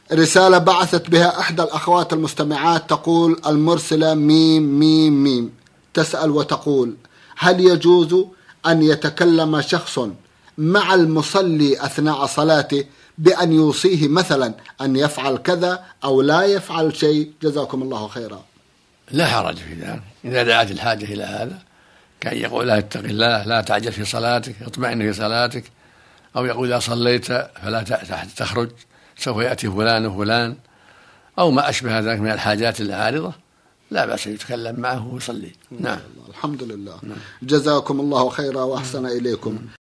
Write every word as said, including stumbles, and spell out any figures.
رسالة بعثت بها إحدى الأخوات المستمعات، تقول المرسلة ميم ميم ميم، تسأل وتقول: هل يجوز أن يتكلم شخص مع المصلي أثناء صلاته بأن يوصيه مثلا أن يفعل كذا أو لا يفعل شيء؟ جزاكم الله خيرا. لا حرج في ذلك إذا دعت الحاجة إلى هذا، كان يقول: لا اتق الله، لا تعجل في صلاتك، اطمئن في صلاتك، أو يقول: إذا صليت فلا تخرج، سوف يأتي فلان وفلان، أو ما أشبه ذلك من الحاجات العارضة، لا بأس يتكلم معه ويصلي. نعم. الحمد لله. نعم. جزاكم الله خيرا وأحسن إليكم.